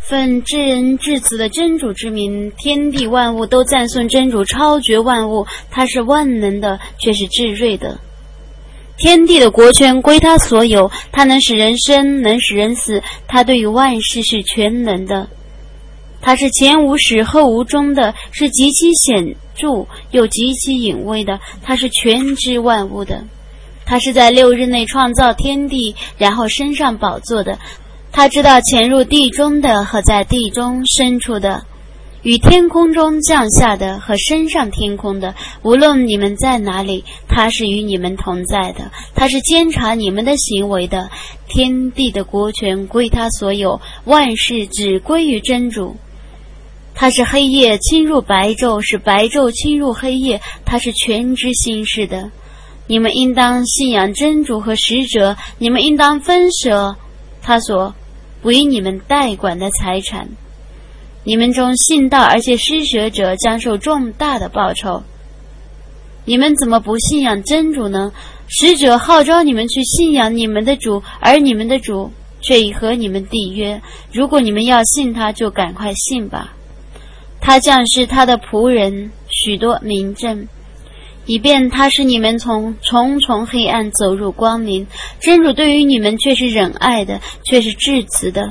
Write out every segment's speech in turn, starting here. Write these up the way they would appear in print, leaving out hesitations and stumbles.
奉至仁至慈的真主之名，天地万物都赞颂真主超绝万物，他是万能的，却是至睿的。天地的国权归他所有，他能使人生，能使人死，他对于万事是全能的。他是前无始后无终的，是极其显著又极其隐微的，他是全知万物的。他是在6日内创造天地，然后升上宝座的。他知道潜入地中的和在地中深处的，与天空中降下的和升上天空的，无论你们在哪里，他是与你们同在的。他是监察你们的行为的。天地的国权归他所有，万事只归于真主。他是黑夜侵入白昼，是白昼侵入黑夜，他是全知心事的。你们应当信仰真主和使者，你们应当分舍他所为你们代管的财产。你们中信道而且施舍者将受重大的报酬。你们怎么不信仰真主呢？使者号召你们去信仰你们的主，而你们的主却已和你们缔约。如果你们要信他，就赶快信吧。他将是他的仆人许多明证，以便他使你们从重重黑暗走入光明。真主对于你们却是仁爱的，却是至慈的。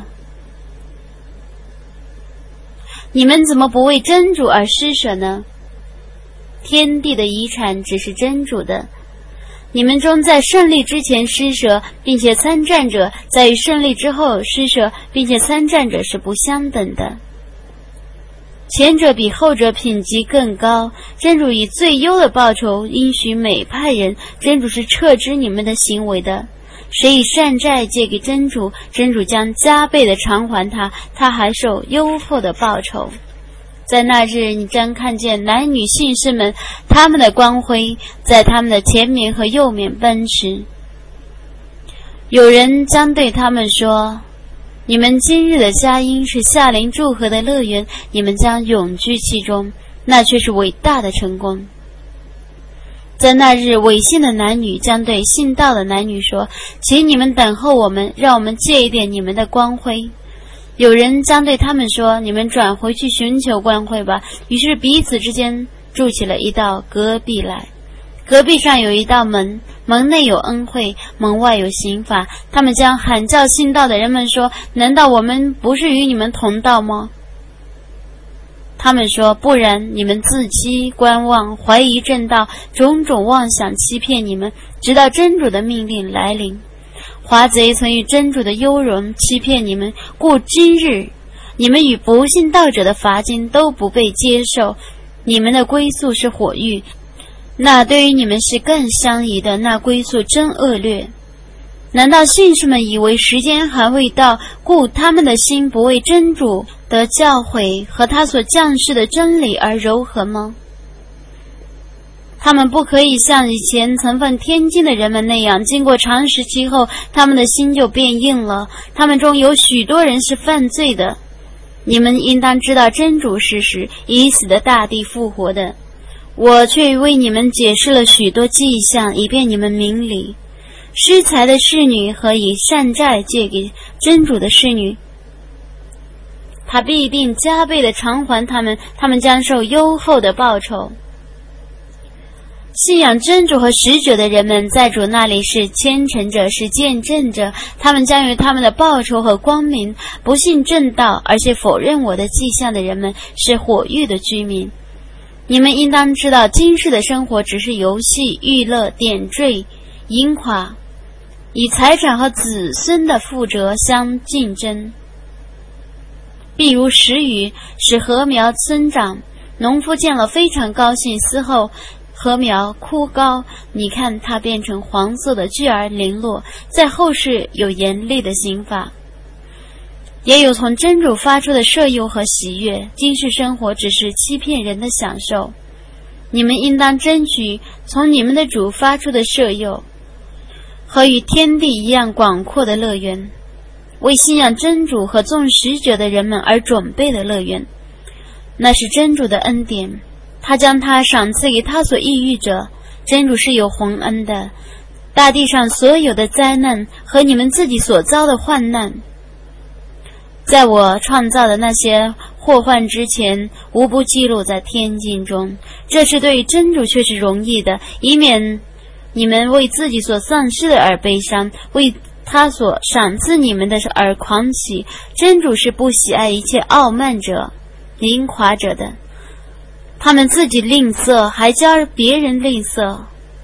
你们怎么不为真主而施舍呢？天地的遗产只是真主的。你们中在胜利之前施舍并且参战者，在于胜利之后施舍并且参战者是不相等的。前者比后者品级更高，真主以最优的报酬应许每派人，真主是撤知你们的行为的。谁以善债借给真主，真主将加倍的偿还他，他还受优厚的报酬。在那日，你将看见男女信士们，他们的光辉在他们的前面和右面奔驰。有人将对他们说，你们今日的佳音是夏林祝贺的乐园，你们将永居其中，那却是伟大的成功。在那日，违信的男女将对信道的男女说，请你们等候我们，让我们借一点你们的光辉。有人将对他们说，你们转回去寻求光辉吧。于是彼此之间筑起了一道隔壁来，隔壁上有一道门，门内有恩惠，门外有刑罚。他们将喊叫信道的人们说，难道我们不是与你们同道吗？他们说，不然，你们自欺观望，怀疑正道，种种妄想欺骗你们，直到真主的命令来临。华贼曾与真主的优容欺骗你们，故今日你们与不信道者的罚金都不被接受，你们的归宿是火狱，那对于你们是更相宜的，那归宿真恶劣。难道信士们以为时间还未到，故他们的心不为真主的教诲和他所降世的真理而柔和吗？他们不可以像以前曾奉天经的人们那样，经过长时期后，他们的心就变硬了。他们中有许多人是犯罪的。你们应当知道真主是时，已死的大地复活的。我却为你们解释了许多迹象，以便你们明理。施财的侍女和以善债借给真主的侍女，他必定加倍的偿还他们，他们将受优厚的报酬。信仰真主和使者的人们在主那里是虔诚者，是见证者，他们将有他们的报酬和光明。不信正道而且否认我的迹象的人们是火狱的居民。你们应当知道，今世的生活只是游戏、娱乐、点缀、盈夸，以财产和子孙的富折相竞争。譬如时雨使禾苗增长，农夫见了非常高兴，嗣后禾苗枯槁，你看它变成黄色的巨而零落，在后世有严厉的刑罚。也有从真主发出的摄诱和喜悦，今世生活只是欺骗人的享受。你们应当争取从你们的主发出的摄诱和与天地一样广阔的乐园，为信仰真主和众使者的人们而准备的乐园，那是真主的恩典，他将他赏赐给他所抑郁者。真主是有宏恩的。大地上所有的灾难和你们自己所遭的患难， 在我创造的那些祸患之前，无不记录在天经中。这是对真主却是容易的，以免你们为自己所丧失的而悲伤，为他所赏赐你们的而狂喜。真主是不喜爱一切傲慢者、凌垮者的。他们自己吝啬，还教别人吝啬，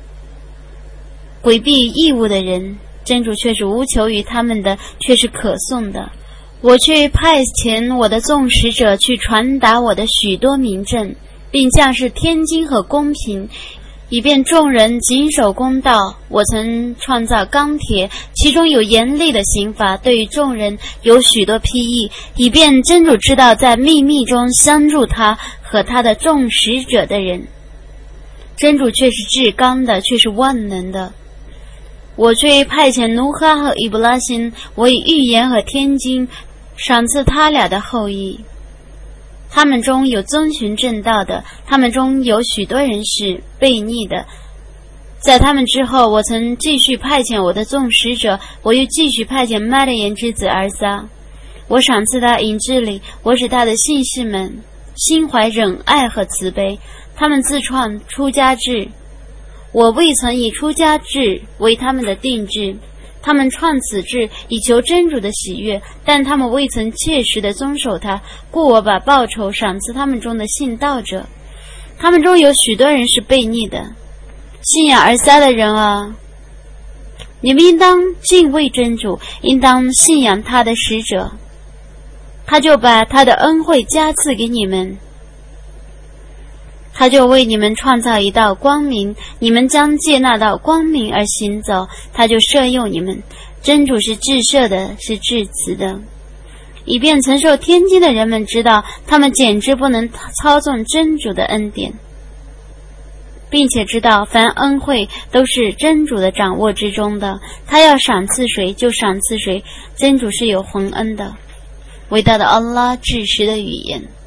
规避义务的人，真主却是无求于他们的，却是可颂的。我去派遣我的众使者去传达我的许多明证，并降示天经和公平，以便众人谨守公道。我曾创造钢铁，其中有严厉的刑罚，对于众人有许多批议，以便真主知道在秘密中相助他和他的众使者的人。真主却是至刚的，却是万能的。我却派遣努哈和伊布拉辛，我以预言和天经赏赐他俩的后裔。他们中有遵循正道的，他们中有许多人是悖逆的。在他们之后，我曾继续派遣我的众使者，我又继续派遣麦勒言之子尔撒。我赏赐他引致力，我使他的信士们心怀忍爱和慈悲。他们自创出家制，我未曾以出家制为他们的定制。他们创此制以求真主的喜悦，但他们未曾切实地遵守它，故我把报酬赏赐他们中的信道者。他们中有许多人是悖逆的。信仰尔撒的人啊，你们应当敬畏真主，应当信仰他的使者，他就把他的恩惠加赐给你们，他就为你们创造一道光明，你们将借那道光明而行走，他就摄用你们。真主是至赦的，是至慈的，以便承受天经的人们知道，他们简直不能操纵真主的恩典，并且知道凡恩惠都是真主的掌握之中的，他要赏赐谁就赏赐谁，真主是有宏恩的。伟大的安拉至实的语言。